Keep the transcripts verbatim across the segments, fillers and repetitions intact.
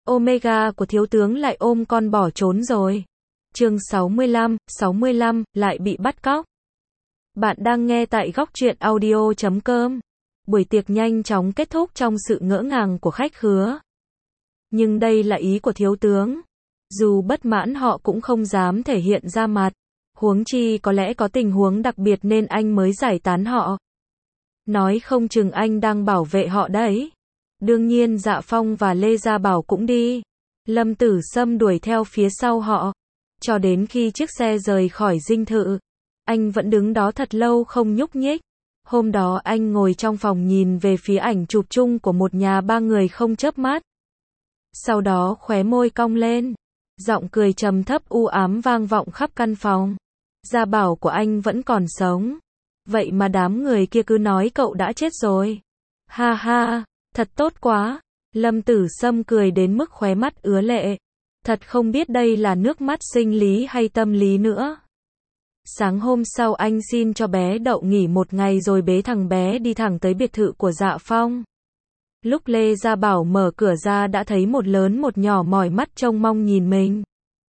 Omega của thiếu tướng lại ôm con bỏ trốn rồi. Chương sáu mươi lăm, sáu mươi lăm, lại bị bắt cóc. Bạn đang nghe tại góc truyện audio chấm com. Buổi tiệc nhanh chóng kết thúc trong sự ngỡ ngàng của khách khứa. Nhưng đây là ý của thiếu tướng. Dù bất mãn họ cũng không dám thể hiện ra mặt. Huống chi có lẽ có tình huống đặc biệt nên anh mới giải tán họ. Nói không chừng anh đang bảo vệ họ đấy. Đương nhiên Dạ Phong và Lê Gia Bảo cũng đi. Lâm Tử Sâm đuổi theo phía sau họ. Cho đến khi chiếc xe rời khỏi dinh thự. Anh vẫn đứng đó thật lâu không nhúc nhích. Hôm đó anh ngồi trong phòng nhìn về phía ảnh chụp chung của một nhà ba người không chớp mắt. Sau đó khóe môi cong lên. Giọng cười trầm thấp u ám vang vọng khắp căn phòng. Gia Bảo của anh vẫn còn sống. Vậy mà đám người kia cứ nói cậu đã chết rồi. Ha ha, thật tốt quá. Lâm Tử Sâm cười đến mức khóe mắt ứa lệ. Thật không biết đây là nước mắt sinh lý hay tâm lý nữa. Sáng hôm sau anh xin cho bé Đậu nghỉ một ngày rồi bế thằng bé đi thẳng tới biệt thự của Dạ Phong. Lúc Lê Gia Bảo mở cửa ra đã thấy một lớn một nhỏ mỏi mắt trông mong nhìn mình.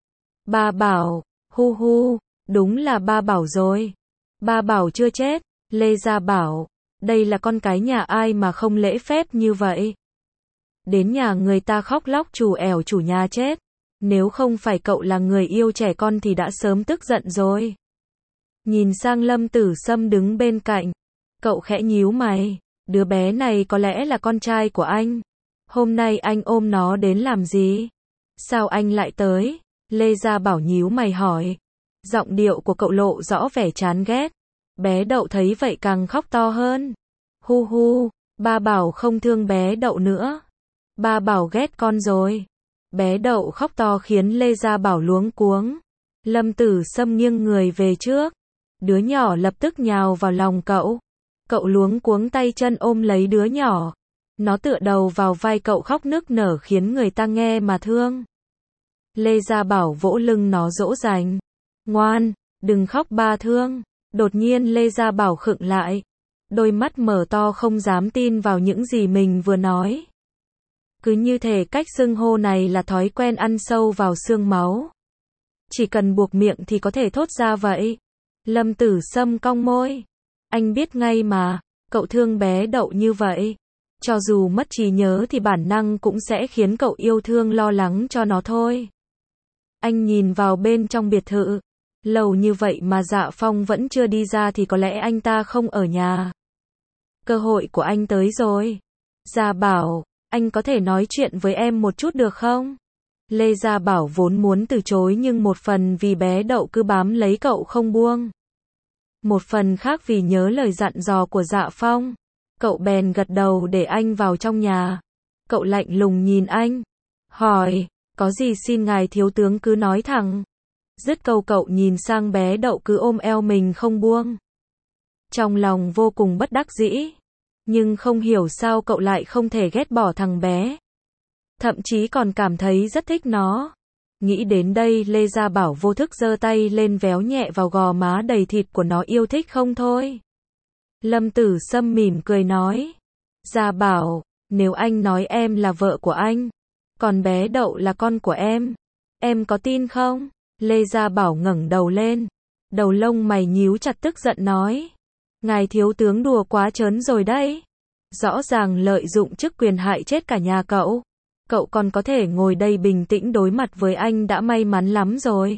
Ba Bảo, hu hu, đúng là ba Bảo rồi. Ba Bảo chưa chết. Lê Gia Bảo, đây là con cái nhà ai mà không lễ phép như vậy. Đến nhà người ta khóc lóc trù ẻo chủ nhà chết. Nếu không phải cậu là người yêu trẻ con thì đã sớm tức giận rồi. Nhìn sang Lâm Tử Sâm đứng bên cạnh. Cậu khẽ nhíu mày. Đứa bé này có lẽ là con trai của anh. Hôm nay anh ôm nó đến làm gì? Sao anh lại tới? Lê Gia Bảo nhíu mày hỏi. Giọng điệu của cậu lộ rõ vẻ chán ghét. Bé Đậu thấy vậy càng khóc to hơn. Hu hu, ba Bảo không thương bé Đậu nữa. Ba Bảo ghét con rồi. Bé Đậu khóc to khiến Lê Gia Bảo luống cuống. Lâm Tử Sâm nghiêng người về trước. Đứa nhỏ lập tức nhào vào lòng cậu. Cậu luống cuống tay chân ôm lấy đứa nhỏ. Nó tựa đầu vào vai cậu khóc nức nở khiến người ta nghe mà thương. Lê Gia Bảo vỗ lưng nó dỗ dành. Ngoan, đừng khóc ba thương. Đột nhiên Lê Gia Bảo khựng lại. Đôi mắt mở to không dám tin vào những gì mình vừa nói. Cứ như thể cách xưng hô này là thói quen ăn sâu vào xương máu. Chỉ cần buộc miệng thì có thể thốt ra vậy. Lâm Tử Sâm cong môi. Anh biết ngay mà, cậu thương bé Đậu như vậy. Cho dù mất trí nhớ thì bản năng cũng sẽ khiến cậu yêu thương lo lắng cho nó thôi. Anh nhìn vào bên trong biệt thự. Lâu như vậy mà Dạ Phong vẫn chưa đi ra thì có lẽ anh ta không ở nhà. Cơ hội của anh tới rồi. Gia Bảo, anh có thể nói chuyện với em một chút được không? Lê Gia Bảo vốn muốn từ chối nhưng một phần vì bé Đậu cứ bám lấy cậu không buông. Một phần khác vì nhớ lời dặn dò của Dạ Phong. Cậu bèn gật đầu để anh vào trong nhà. Cậu lạnh lùng nhìn anh. Hỏi, có gì xin ngài thiếu tướng cứ nói thẳng. Dứt câu cậu nhìn sang bé Đậu cứ ôm eo mình không buông. Trong lòng vô cùng bất đắc dĩ. Nhưng không hiểu sao cậu lại không thể ghét bỏ thằng bé. Thậm chí còn cảm thấy rất thích nó. Nghĩ đến đây Lê Gia Bảo vô thức giơ tay lên véo nhẹ vào gò má đầy thịt của nó yêu thích không thôi. Lâm Tử Sâm mỉm cười nói. Gia Bảo, nếu anh nói em là vợ của anh, còn bé Đậu là con của em, em có tin không? Lê Gia Bảo ngẩng đầu lên. Đầu lông mày nhíu chặt tức giận nói. Ngài thiếu tướng đùa quá trớn rồi đấy. Rõ ràng lợi dụng chức quyền hại chết cả nhà cậu. Cậu còn có thể ngồi đây bình tĩnh đối mặt với anh đã may mắn lắm rồi.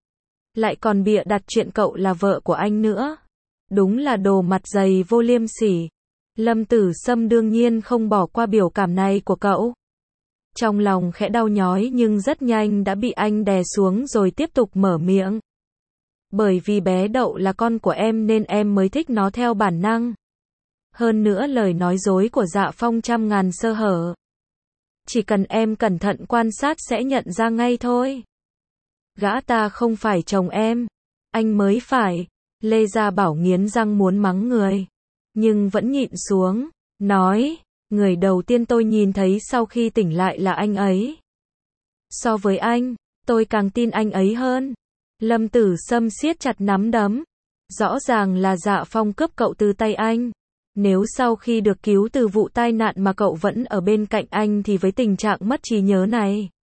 Lại còn bịa đặt chuyện cậu là vợ của anh nữa. Đúng là đồ mặt dày vô liêm sỉ. Lâm Tử Sâm đương nhiên không bỏ qua biểu cảm này của cậu. Trong lòng khẽ đau nhói nhưng rất nhanh đã bị anh đè xuống rồi tiếp tục mở miệng. Bởi vì bé Đậu là con của em nên em mới thích nó theo bản năng. Hơn nữa lời nói dối của Dạ Phong trăm ngàn sơ hở. Chỉ cần em cẩn thận quan sát sẽ nhận ra ngay thôi. Gã ta không phải chồng em. Anh mới phải. Lê Gia Bảo nghiến răng muốn mắng người. Nhưng vẫn nhịn xuống. Nói. Người đầu tiên tôi nhìn thấy sau khi tỉnh lại là anh ấy. So với anh, tôi càng tin anh ấy hơn. Lâm Tử Sâm siết chặt nắm đấm. Rõ ràng là Dạ Phong cướp cậu từ tay anh. Nếu sau khi được cứu từ vụ tai nạn mà cậu vẫn ở bên cạnh anh thì với tình trạng mất trí nhớ này,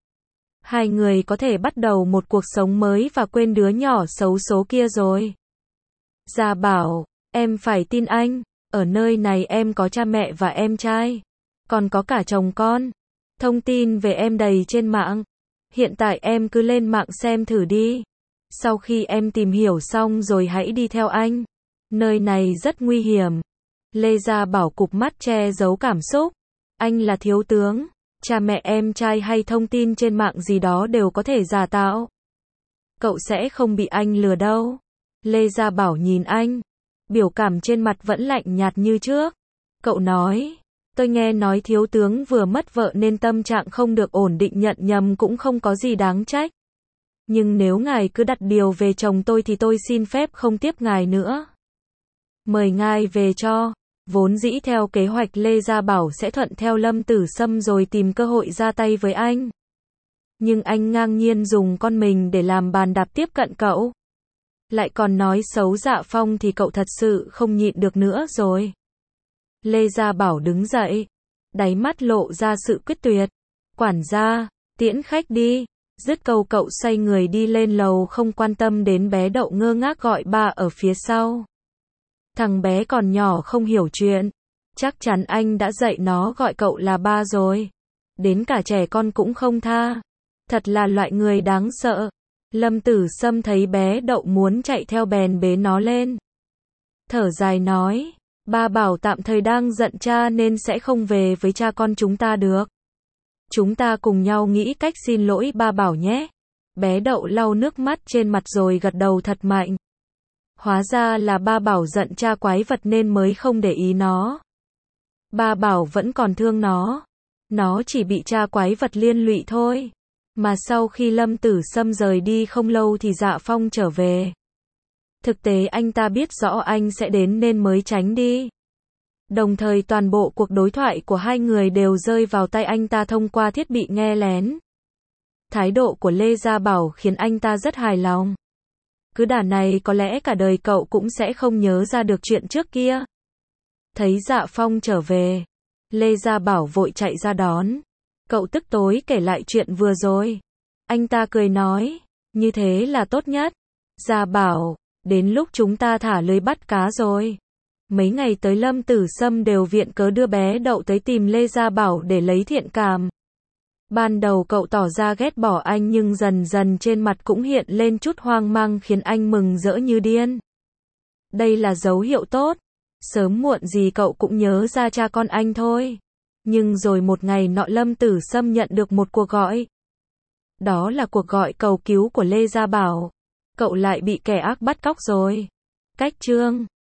Hai người có thể bắt đầu một cuộc sống mới và quên đứa nhỏ xấu số kia rồi. Gia Bảo, em phải tin anh, ở nơi này em có cha mẹ và em trai, còn có cả chồng con. Thông tin về em đầy trên mạng. Hiện tại em cứ lên mạng xem thử đi. Sau khi em tìm hiểu xong rồi hãy đi theo anh. Nơi này rất nguy hiểm. Lê Gia Bảo cụp mắt che giấu cảm xúc. Anh là thiếu tướng. Cha mẹ em trai hay thông tin trên mạng gì đó đều có thể giả tạo. Cậu sẽ không bị anh lừa đâu. Lê Gia Bảo nhìn anh. Biểu cảm trên mặt vẫn lạnh nhạt như trước. Cậu nói, tôi nghe nói thiếu tướng vừa mất vợ nên tâm trạng không được ổn định, nhận nhầm cũng không có gì đáng trách. Nhưng nếu ngài cứ đặt điều về chồng tôi thì tôi xin phép không tiếp ngài nữa. Mời ngài về cho. Vốn dĩ theo kế hoạch Lê Gia Bảo sẽ thuận theo Lâm Tử Sâm rồi tìm cơ hội ra tay với anh. Nhưng anh ngang nhiên dùng con mình để làm bàn đạp tiếp cận cậu. Lại còn nói xấu Dạ Phong thì cậu thật sự không nhịn được nữa rồi. Lê Gia Bảo đứng dậy. Đáy mắt lộ ra sự quyết tuyệt. Quản gia, tiễn khách đi. Dứt câu cậu xoay người đi lên lầu không quan tâm đến bé Đậu ngơ ngác gọi ba ở phía sau. Thằng bé còn nhỏ không hiểu chuyện. Chắc chắn anh đã dạy nó gọi cậu là ba rồi. Đến cả trẻ con cũng không tha. Thật là loại người đáng sợ. Lâm Tử Sâm thấy bé Đậu muốn chạy theo bèn bế nó lên. Thở dài nói, ba bảo tạm thời đang giận cha nên sẽ không về với cha con chúng ta được. Chúng ta cùng nhau nghĩ cách xin lỗi ba bảo nhé. Bé Đậu lau nước mắt trên mặt rồi gật đầu thật mạnh. Hóa ra là ba bảo giận cha quái vật nên mới không để ý nó. Ba bảo vẫn còn thương nó. Nó chỉ bị cha quái vật liên lụy thôi. Mà sau khi Lâm Tử Sâm rời đi không lâu thì Dạ Phong trở về. Thực tế anh ta biết rõ anh sẽ đến nên mới tránh đi. Đồng thời toàn bộ cuộc đối thoại của hai người đều rơi vào tay anh ta thông qua thiết bị nghe lén. Thái độ của Lê Gia Bảo khiến anh ta rất hài lòng. Cứ đà này có lẽ cả đời cậu cũng sẽ không nhớ ra được chuyện trước kia. Thấy Dạ Phong trở về, Lê Gia Bảo vội chạy ra đón. Cậu tức tối kể lại chuyện vừa rồi. Anh ta cười nói, như thế là tốt nhất. Gia Bảo, đến lúc chúng ta thả lưới bắt cá rồi. Mấy ngày tới Lâm Tử Sâm đều viện cớ đưa bé Đậu tới tìm Lê Gia Bảo để lấy thiện cảm. Ban đầu cậu tỏ ra ghét bỏ anh nhưng dần dần trên mặt cũng hiện lên chút hoang mang khiến anh mừng rỡ như điên. Đây là dấu hiệu tốt. Sớm muộn gì cậu cũng nhớ ra cha con anh thôi. Nhưng rồi một ngày nọ Lâm Tử Sâm nhận được một cuộc gọi. Đó là cuộc gọi cầu cứu của Lê Gia Bảo. Cậu lại bị kẻ ác bắt cóc rồi. Cách chương